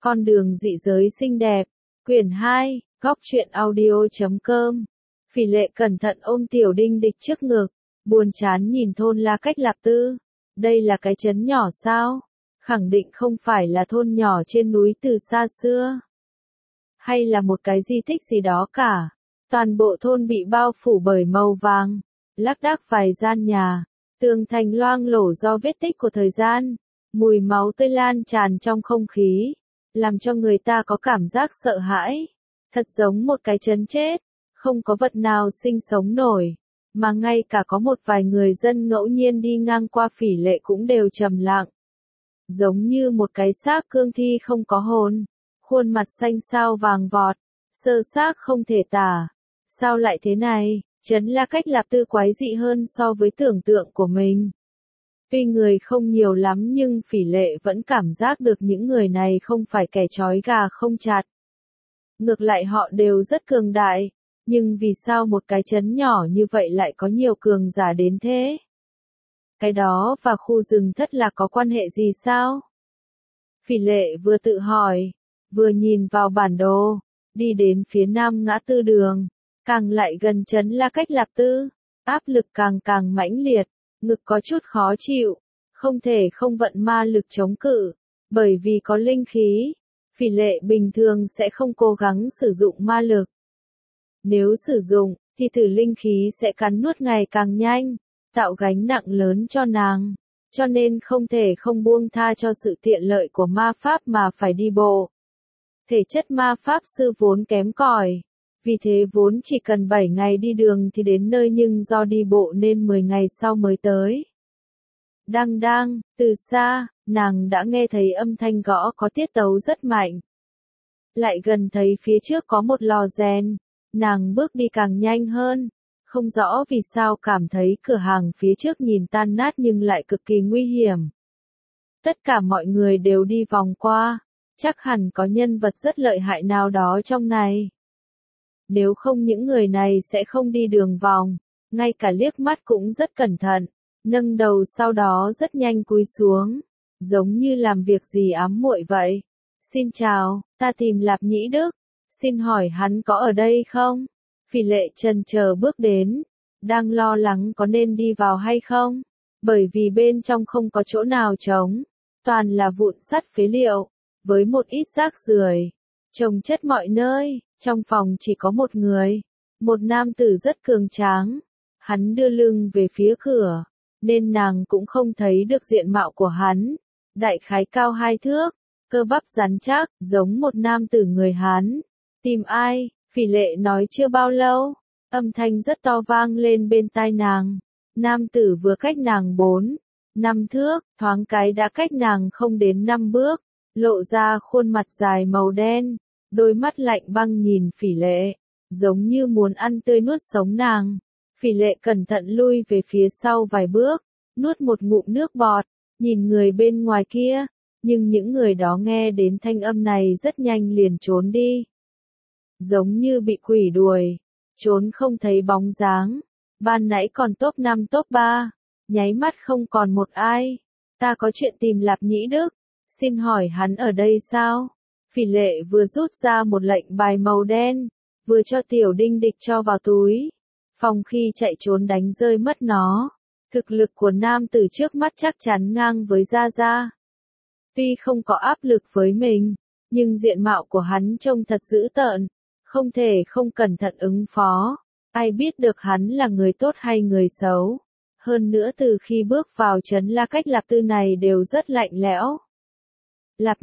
Con đường dị giới xinh đẹp. Quyển 2, góc truyện audio.com. Phỉ Lệ cẩn thận ôm Tiểu Đinh Địch trước ngực, buồn chán nhìn thôn La Cách Lạp Tư. Đây là cái trấn nhỏ sao? Khẳng định không phải là thôn nhỏ trên núi từ xa xưa. Hay là một cái di tích gì đó cả. Toàn bộ thôn bị bao phủ bởi màu vàng, lác đác vài gian nhà, tường thành loang lổ do vết tích của thời gian, mùi máu tươi lan tràn trong không khí, làm cho người ta có cảm giác sợ hãi. Thật giống một cái trấn chết, không có vật nào sinh sống nổi, mà ngay cả có một vài người dân ngẫu nhiên đi ngang qua Phỉ Lệ cũng đều trầm lặng. Giống như một cái xác cương thi không có hồn, khuôn mặt xanh xao vàng vọt, sơ xác không thể tả. Sao lại thế này? Trấn La Cách Lạp Tư quái dị hơn so với tưởng tượng của mình. Tuy người không nhiều lắm nhưng Phỉ Lệ vẫn cảm giác được những người này không phải kẻ trói gà không chặt. Ngược lại họ đều rất cường đại, nhưng vì sao một cái trấn nhỏ như vậy lại có nhiều cường giả đến thế? Cái đó và khu rừng thất lạc có quan hệ gì sao? Phỉ Lệ vừa tự hỏi, vừa nhìn vào bản đồ, đi đến phía nam ngã tư đường, càng lại gần trấn La Cách Lạp Tư, áp lực càng mãnh liệt, ngực có chút khó chịu, không thể không vận ma lực chống cự, bởi vì có linh khí, Phỉ Lệ bình thường sẽ không cố gắng sử dụng ma lực. Nếu sử dụng, thì tử linh khí sẽ cắn nuốt ngày càng nhanh, tạo gánh nặng lớn cho nàng, cho nên không thể không buông tha cho sự tiện lợi của ma pháp mà phải đi bộ. Thể chất ma pháp sư vốn kém cỏi, vì thế vốn chỉ cần 7 ngày đi đường thì đến nơi nhưng do đi bộ nên 10 ngày sau mới tới. Đang, từ xa, nàng đã nghe thấy âm thanh gõ có tiết tấu rất mạnh. Lại gần thấy phía trước có một lò rèn, nàng bước đi càng nhanh hơn, không rõ vì sao cảm thấy cửa hàng phía trước nhìn tan nát nhưng lại cực kỳ nguy hiểm. Tất cả mọi người đều đi vòng qua, chắc hẳn có nhân vật rất lợi hại nào đó trong này. Nếu không những người này sẽ không đi đường vòng, ngay cả liếc mắt cũng rất cẩn thận, nâng đầu sau đó rất nhanh cúi xuống, giống như làm việc gì ám muội vậy. Xin chào, ta tìm Lạp Nhĩ Đức, xin hỏi hắn có ở đây không? Phỉ Lệ chần chờ bước đến, đang lo lắng có nên đi vào hay không, bởi vì bên trong không có chỗ nào trống, toàn là vụn sắt phế liệu, với một ít rác rưởi, chồng chất mọi nơi. Trong phòng chỉ có một người, một nam tử rất cường tráng, hắn đưa lưng về phía cửa, nên nàng cũng không thấy được diện mạo của hắn, đại khái cao 2 thước, cơ bắp rắn chắc, giống một nam tử người Hán. Tìm ai? Phỉ Lệ nói chưa bao lâu, âm thanh rất to vang lên bên tai nàng, nam tử vừa cách nàng 4-5 thước, thoáng cái đã cách nàng không đến 5 bước, lộ ra khuôn mặt dài màu đen. Đôi mắt lạnh băng nhìn Phỉ Lệ, giống như muốn ăn tươi nuốt sống nàng. Phỉ Lệ cẩn thận lui về phía sau vài bước, nuốt một ngụm nước bọt, nhìn người bên ngoài kia, nhưng những người đó nghe đến thanh âm này rất nhanh liền trốn đi. Giống như bị quỷ đuổi, trốn không thấy bóng dáng, ban nãy còn top 5 top 3, nháy mắt không còn một ai. Ta có chuyện tìm Lạp Nhĩ Đức, xin hỏi hắn ở đây sao? Phỉ Lệ vừa rút ra một lệnh bài màu đen, vừa cho Tiểu Đinh Địch cho vào túi, phòng khi chạy trốn đánh rơi mất nó. Thực lực của nam tử trước mắt chắc chắn ngang với Gia Gia. Tuy không có áp lực với mình, nhưng diện mạo của hắn trông thật dữ tợn, không thể không cẩn thận ứng phó. Ai biết được hắn là người tốt hay người xấu. Hơn nữa từ khi bước vào trấn La Cách Lạp Tư này đều rất lạnh lẽo. Lạp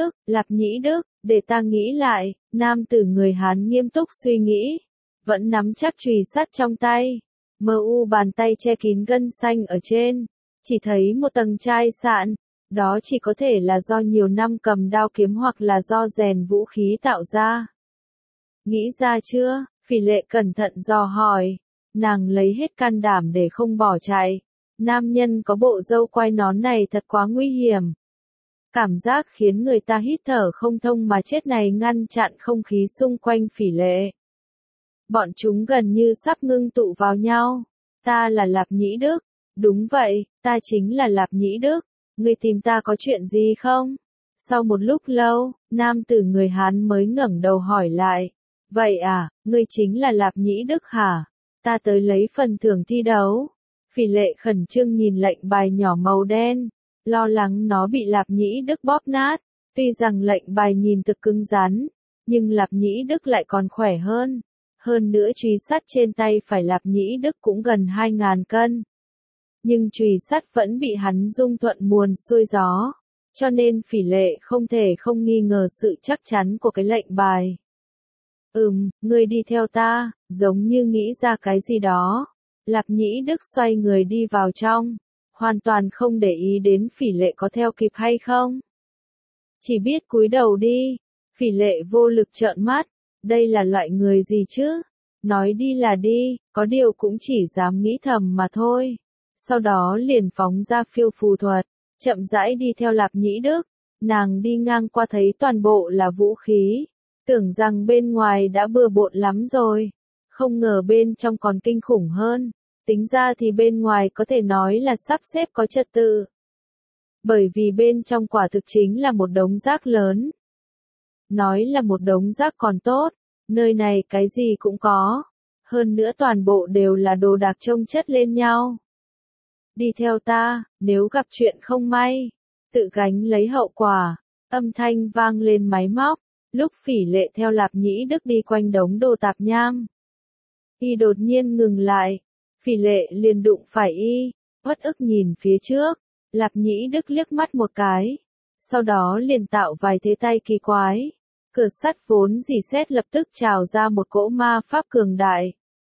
Nhĩ Đức, để ta nghĩ lại, nam tử người Hán nghiêm túc suy nghĩ, vẫn nắm chắc chùy sắt trong tay, bàn tay che kín gân xanh ở trên, chỉ thấy một tầng chai sạn, đó chỉ có thể là do nhiều năm cầm đao kiếm hoặc là do rèn vũ khí tạo ra. Nghĩ ra chưa? Phỉ Lệ cẩn thận dò hỏi, nàng lấy hết can đảm để không bỏ chạy, nam nhân có bộ râu quai nón này thật quá nguy hiểm. Cảm giác khiến người ta hít thở không thông mà chết này ngăn chặn không khí xung quanh Phỉ Lệ. Bọn chúng gần như sắp ngưng tụ vào nhau. Ta là Lạp Nhĩ Đức. Đúng vậy, ta chính là Lạp Nhĩ Đức. Ngươi tìm ta có chuyện gì không? Sau một lúc lâu, nam tử người Hán mới ngẩng đầu hỏi lại. Vậy à, ngươi chính là Lạp Nhĩ Đức hả? Ta tới lấy phần thưởng thi đấu. Phỉ Lệ khẩn trương nhìn lệnh bài nhỏ màu đen, lo lắng nó bị Lạp Nhĩ Đức bóp nát. Tuy rằng lệnh bài nhìn thực cứng rắn, nhưng Lạp Nhĩ Đức lại còn khỏe hơn. Hơn nữa chùy sắt trên tay phải Lạp Nhĩ Đức cũng gần 2.000 cân. Nhưng chùy sắt vẫn bị hắn dung thuận muồn xuôi gió, cho nên Phỉ Lệ không thể không nghi ngờ sự chắc chắn của cái lệnh bài. Ngươi đi theo ta, giống như nghĩ ra cái gì đó. Lạp Nhĩ Đức xoay người đi vào trong, hoàn toàn không để ý đến Phỉ Lệ có theo kịp hay không. Chỉ biết cúi đầu đi. Phỉ Lệ vô lực trợn mắt, đây là loại người gì chứ? Nói đi là đi, có điều cũng chỉ dám nghĩ thầm mà thôi. Sau đó liền phóng ra phiêu phù thuật, chậm rãi đi theo Lạp Nhĩ Đức. Nàng đi ngang qua thấy toàn bộ là vũ khí, tưởng rằng bên ngoài đã bừa bộn lắm rồi, không ngờ bên trong còn kinh khủng hơn. Tính ra thì bên ngoài có thể nói là sắp xếp có trật tự, bởi vì bên trong quả thực chính là một đống rác lớn. Nói là một đống rác còn tốt, nơi này cái gì cũng có, hơn nữa toàn bộ đều là đồ đạc chồng chất lên nhau. Đi theo ta, nếu gặp chuyện không may, tự gánh lấy hậu quả. Âm thanh vang lên máy móc, lúc Phỉ Lệ theo Lạp Nhĩ Đức đi quanh đống đồ tạp nham. Y đột nhiên ngừng lại, Phỉ Lệ liền đụng phải y, uất ức nhìn phía trước. Lạp Nhĩ Đức liếc mắt một cái, sau đó liền tạo vài thế tay kỳ quái. Cửa sắt vốn rỉ sét lập tức trào ra một cỗ ma pháp cường đại.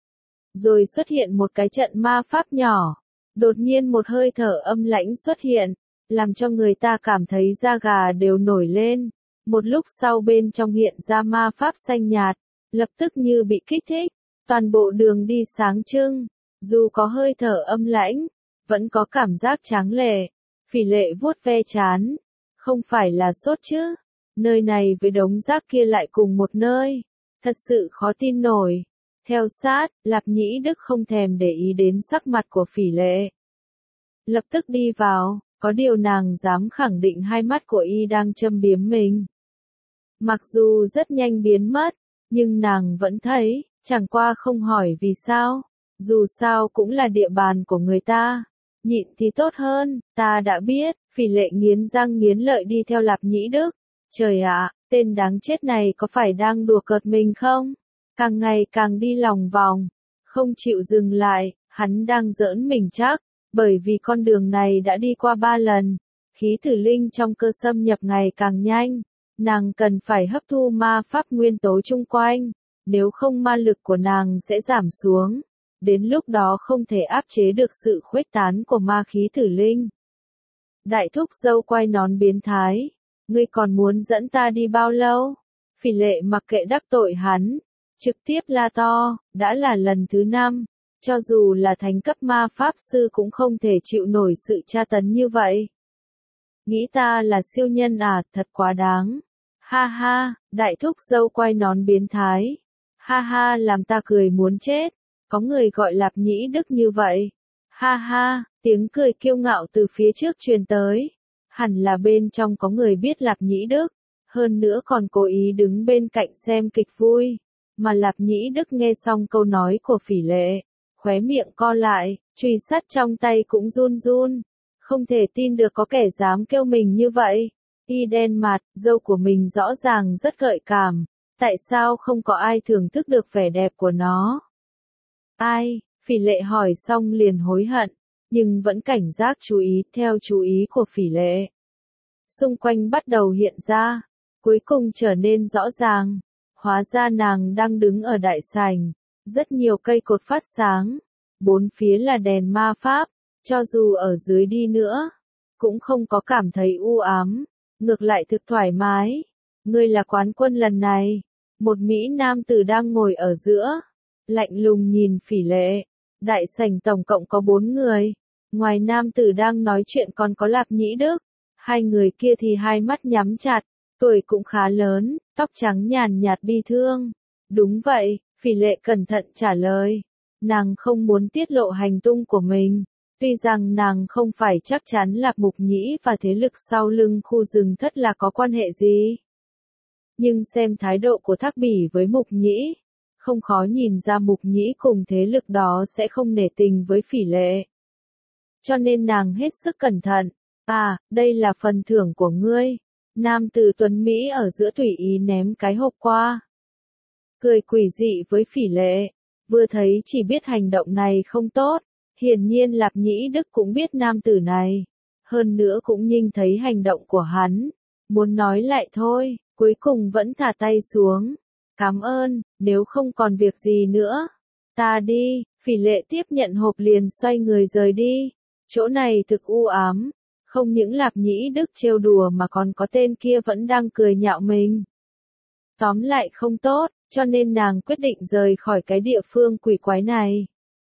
Rồi xuất hiện một cái trận ma pháp nhỏ. Đột nhiên một hơi thở âm lãnh xuất hiện, làm cho người ta cảm thấy da gà đều nổi lên. Một lúc sau bên trong hiện ra ma pháp xanh nhạt, lập tức như bị kích thích. Toàn bộ đường đi sáng trưng, dù có hơi thở âm lãnh, vẫn có cảm giác tráng lệ. Phỉ Lệ vuốt ve trán, không phải là sốt chứ? Nơi này với đống rác kia lại cùng một nơi, thật sự khó tin nổi. Theo sát, Lạp Nhĩ Đức không thèm để ý đến sắc mặt của Phỉ Lệ. Lập tức đi vào, có điều nàng dám khẳng định hai mắt của y đang châm biếm mình. Mặc dù rất nhanh biến mất, nhưng nàng vẫn thấy, chẳng qua không hỏi vì sao. Dù sao cũng là địa bàn của người ta. Nhịn thì tốt hơn, ta đã biết. Phỉ Lệ nghiến răng nghiến lợi đi theo Lạp Nhĩ Đức. Trời ạ, tên đáng chết này có phải đang đùa cợt mình không? Càng ngày càng đi lòng vòng, không chịu dừng lại, hắn đang giỡn mình chắc, bởi vì con đường này đã đi qua 3 lần. Khí tử linh trong cơ xâm nhập ngày càng nhanh, nàng cần phải hấp thu ma pháp nguyên tố chung quanh, nếu không ma lực của nàng sẽ giảm xuống. Đến lúc đó không thể áp chế được sự khuếch tán của ma khí tử linh. Đại thúc dâu quay nón biến thái, ngươi còn muốn dẫn ta đi bao lâu? Phỉ Lệ mặc kệ đắc tội hắn, trực tiếp la to, đã là lần thứ 5, cho dù là thánh cấp ma pháp sư cũng không thể chịu nổi sự tra tấn như vậy. Nghĩ ta là siêu nhân à, thật quá đáng. Ha ha, đại thúc dâu quay nón biến thái. Ha ha, làm ta cười muốn chết. Có người gọi Lạp Nhĩ Đức như vậy. Ha ha, tiếng cười kiêu ngạo từ phía trước truyền tới. Hẳn là bên trong có người biết Lạp Nhĩ Đức, hơn nữa còn cố ý đứng bên cạnh xem kịch vui. Mà Lạp Nhĩ Đức nghe xong câu nói của Phỉ Lệ, khóe miệng co lại, chùy sắt trong tay cũng run run. Không thể tin được có kẻ dám kêu mình như vậy. Y đen mặt, râu của mình rõ ràng rất gợi cảm. Tại sao không có ai thưởng thức được vẻ đẹp của nó? Ai? Phỉ Lệ hỏi xong liền hối hận, nhưng vẫn cảnh giác chú ý theo chú ý của Phỉ Lệ. Xung quanh bắt đầu hiện ra, cuối cùng trở nên rõ ràng. Hóa ra nàng đang đứng ở đại sảnh, rất nhiều cây cột phát sáng, bốn phía là đèn ma pháp, cho dù ở dưới đi nữa, cũng không có cảm thấy u ám, ngược lại thực thoải mái. Ngươi là quán quân lần này. Một Mỹ nam tử đang ngồi ở giữa, lạnh lùng nhìn Phỉ Lệ. Đại sảnh tổng cộng có 4 người, ngoài nam tử đang nói chuyện còn có Lạp Nhĩ Đức. Hai người kia thì hai mắt nhắm chặt, tuổi cũng khá lớn, tóc trắng nhàn nhạt bi thương. Đúng vậy, Phỉ Lệ cẩn thận trả lời. Nàng không muốn tiết lộ hành tung của mình. Tuy rằng nàng không phải chắc chắn Lạp Mục Nhĩ và thế lực sau lưng khu rừng thất là có quan hệ gì. Nhưng xem thái độ của Thác Bỉ với Mục Nhĩ, không khó nhìn ra Mục Nhĩ cùng thế lực đó sẽ không nể tình với Phỉ Lệ. Cho nên nàng hết sức cẩn thận. À, đây là phần thưởng của ngươi. Nam tử tuấn Mỹ ở giữa tùy ý ném cái hộp qua. Cười quỷ dị với Phỉ Lệ. Vừa thấy chỉ biết hành động này không tốt. Hiển nhiên Lạp Nhĩ Đức cũng biết nam tử này. Hơn nữa cũng nhìn thấy hành động của hắn. Muốn nói lại thôi, cuối cùng vẫn thả tay xuống. Cảm ơn, nếu không còn việc gì nữa. Ta đi, Phỉ Lệ tiếp nhận hộp liền xoay người rời đi. Chỗ này thực u ám. Không những Lạp Nhĩ Đức trêu đùa mà còn có tên kia vẫn đang cười nhạo mình. Tóm lại không tốt, cho nên nàng quyết định rời khỏi cái địa phương quỷ quái này.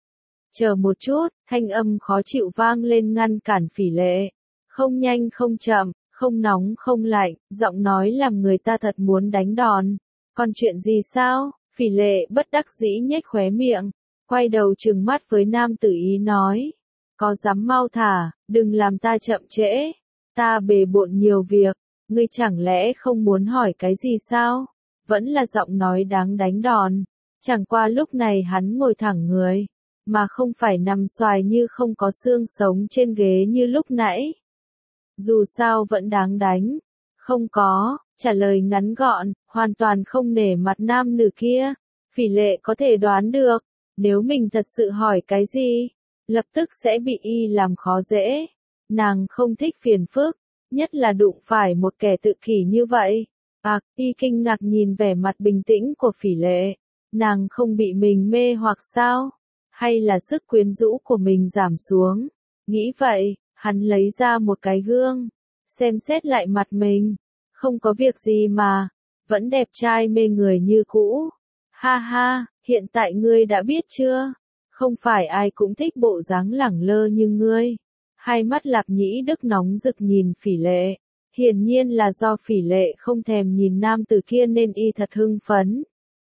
Chờ một chút, thanh âm khó chịu vang lên ngăn cản Phỉ Lệ. Không nhanh không chậm, không nóng không lạnh, giọng nói làm người ta thật muốn đánh đòn. Còn chuyện gì sao? Phỉ Lệ bất đắc dĩ nhếch khóe miệng, quay đầu trừng mắt với nam tử ý nói. Có dám mau thả, đừng làm ta chậm trễ. Ta bề bộn nhiều việc, ngươi chẳng lẽ không muốn hỏi cái gì sao? Vẫn là giọng nói đáng đánh đòn. Chẳng qua lúc này hắn ngồi thẳng người, mà không phải nằm xoài như không có xương sống trên ghế như lúc nãy. Dù sao vẫn đáng đánh. Không có, trả lời ngắn gọn, hoàn toàn không nể mặt nam nữ kia. Phỉ Lệ có thể đoán được, nếu mình thật sự hỏi cái gì, lập tức sẽ bị y làm khó dễ. Nàng không thích phiền phức, nhất là đụng phải một kẻ tự kỷ như vậy. Y kinh ngạc nhìn vẻ mặt bình tĩnh của Phỉ Lệ. Nàng không bị mình mê hoặc sao? Hay là sức quyến rũ của mình giảm xuống? Nghĩ vậy, hắn lấy ra một cái gương, xem xét lại mặt mình. Không có việc gì mà, vẫn đẹp trai mê người như cũ. Ha ha, hiện tại ngươi đã biết chưa? Không phải ai cũng thích bộ dáng lẳng lơ như ngươi. Hai mắt Lạp Nhĩ Đức nóng rực nhìn Phỉ Lệ. Hiển nhiên là do Phỉ Lệ không thèm nhìn nam tử kia nên y thật hưng phấn.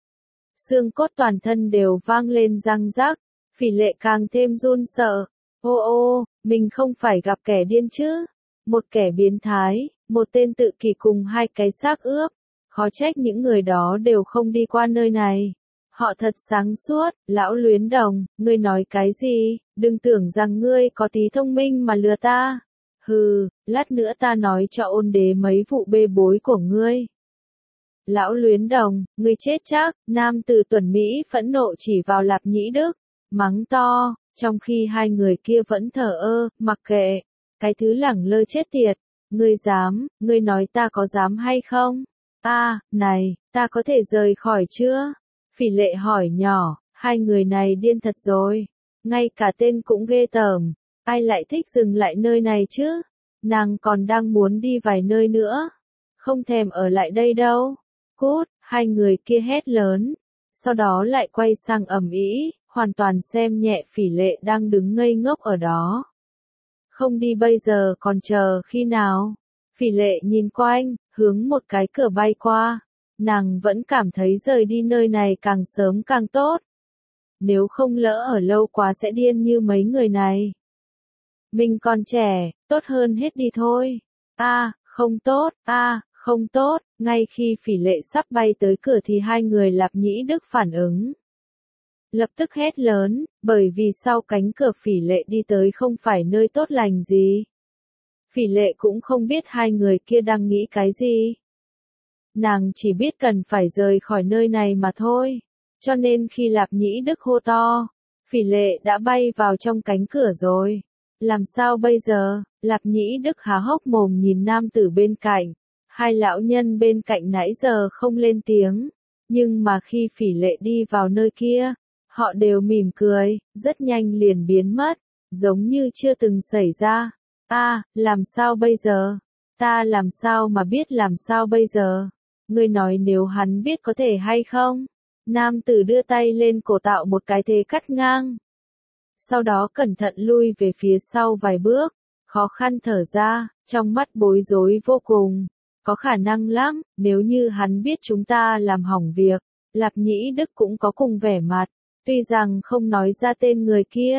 Xương cốt toàn thân đều vang lên răng rắc. Phỉ Lệ càng thêm run sợ. Ô ô, mình không phải gặp kẻ điên chứ? Một kẻ biến thái, một tên tự kỷ cùng hai cái xác ướp. Khó trách những người đó đều không đi qua nơi này. Họ thật sáng suốt. Lão Luyến Đồng, ngươi nói cái gì? Đừng tưởng rằng ngươi có tí thông minh mà lừa ta. Hừ, lát nữa ta nói cho Ôn Đế mấy vụ bê bối của ngươi. Lão Luyến Đồng, ngươi chết chắc. Nam tử tuấn Mỹ phẫn nộ chỉ vào Lạp Nhĩ Đức, mắng to, trong khi hai người kia vẫn thờ ơ, mặc kệ. Cái thứ lẳng lơ chết tiệt. Ngươi dám, ngươi nói ta có dám hay không? Này, ta có thể rời khỏi chưa? Phỉ Lệ hỏi nhỏ, hai người này điên thật rồi. Ngay cả tên cũng ghê tởm. Ai lại thích dừng lại nơi này chứ? Nàng còn đang muốn đi vài nơi nữa. Không thèm ở lại đây đâu. Cút, hai người kia hét lớn. Sau đó lại quay sang ầm ĩ, hoàn toàn xem nhẹ Phỉ Lệ đang đứng ngây ngốc ở đó. Không đi bây giờ còn chờ khi nào? Phỉ Lệ nhìn quanh, hướng một cái cửa bay qua. Nàng vẫn cảm thấy rời đi nơi này càng sớm càng tốt. Nếu không lỡ ở lâu quá sẽ điên như mấy người này. Mình còn trẻ, tốt hơn hết đi thôi. Không tốt, không tốt. Ngay khi Phỉ Lệ sắp bay tới cửa thì hai người Lạp Nhĩ Đức phản ứng. Lập tức hét lớn, bởi vì sau cánh cửa Phỉ Lệ đi tới không phải nơi tốt lành gì. Phỉ Lệ cũng không biết hai người kia đang nghĩ cái gì. Nàng chỉ biết cần phải rời khỏi nơi này mà thôi. Cho nên khi Lạp Nhĩ Đức hô to, Phỉ Lệ đã bay vào trong cánh cửa rồi. Làm sao bây giờ? Lạp Nhĩ Đức há hốc mồm nhìn nam tử bên cạnh. Hai lão nhân bên cạnh nãy giờ không lên tiếng. Nhưng mà khi Phỉ Lệ đi vào nơi kia, họ đều mỉm cười, rất nhanh liền biến mất, giống như chưa từng xảy ra. Làm sao bây giờ? Ta làm sao mà biết làm sao bây giờ? Ngươi nói nếu hắn biết có thể hay không? Nam tử đưa tay lên cổ tạo một cái thế cắt ngang. Sau đó cẩn thận lui về phía sau vài bước, khó khăn thở ra, trong mắt bối rối vô cùng. Có khả năng lắm, nếu như hắn biết chúng ta làm hỏng việc. Lạp Nhĩ Đức cũng có cùng vẻ mặt, tuy rằng không nói ra tên người kia,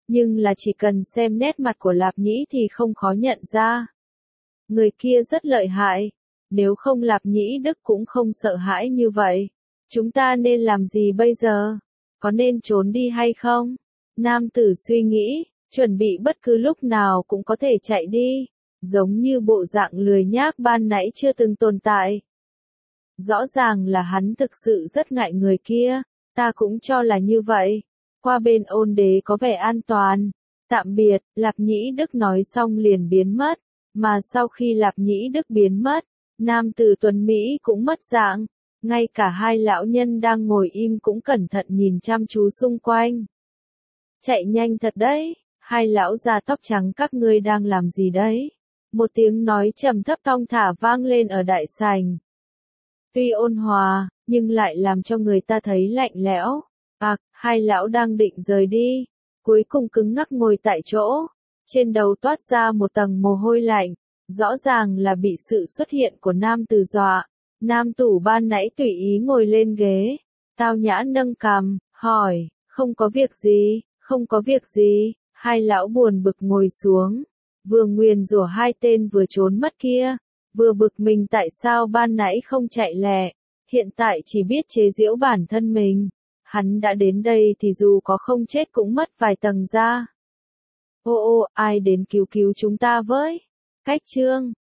nhưng là chỉ cần xem nét mặt của Lạp Nhĩ thì không khó nhận ra. Người kia rất lợi hại, nếu không Lạp Nhĩ Đức cũng không sợ hãi như vậy. Chúng ta nên làm gì bây giờ? Có nên trốn đi hay không? Nam tử suy nghĩ, chuẩn bị bất cứ lúc nào cũng có thể chạy đi, giống như bộ dạng lười nhác ban nãy chưa từng tồn tại. Rõ ràng là hắn thực sự rất ngại người kia, ta cũng cho là như vậy. Qua bên Ôn Đế có vẻ an toàn. Tạm biệt, Lạp Nhĩ Đức nói xong liền biến mất, mà sau khi Lạp Nhĩ Đức biến mất, nam tử tuấn Mỹ cũng mất dạng, ngay cả hai lão nhân đang ngồi im cũng cẩn thận nhìn chăm chú xung quanh. Chạy nhanh thật đấy, hai lão già tóc trắng các ngươi đang làm gì đấy? Một tiếng nói trầm thấp thong thả vang lên ở đại sảnh. Tuy ôn hòa, nhưng lại làm cho người ta thấy lạnh lẽo. Hai lão đang định rời đi, cuối cùng cứng ngắc ngồi tại chỗ, trên đầu toát ra một tầng mồ hôi lạnh, rõ ràng là bị sự xuất hiện của nam tử dọa. Nam tử ban nãy tùy ý ngồi lên ghế, tao nhã nâng cằm, hỏi, không có việc gì, không có việc gì, hai lão buồn bực ngồi xuống, vừa nguyền rủa hai tên vừa trốn mất kia, vừa bực mình tại sao ban nãy không chạy lẹ, hiện tại chỉ biết chế giễu bản thân mình. Hắn đã đến đây thì dù có không chết cũng mất vài tầng da. Ai đến cứu cứu chúng ta với? Cách chương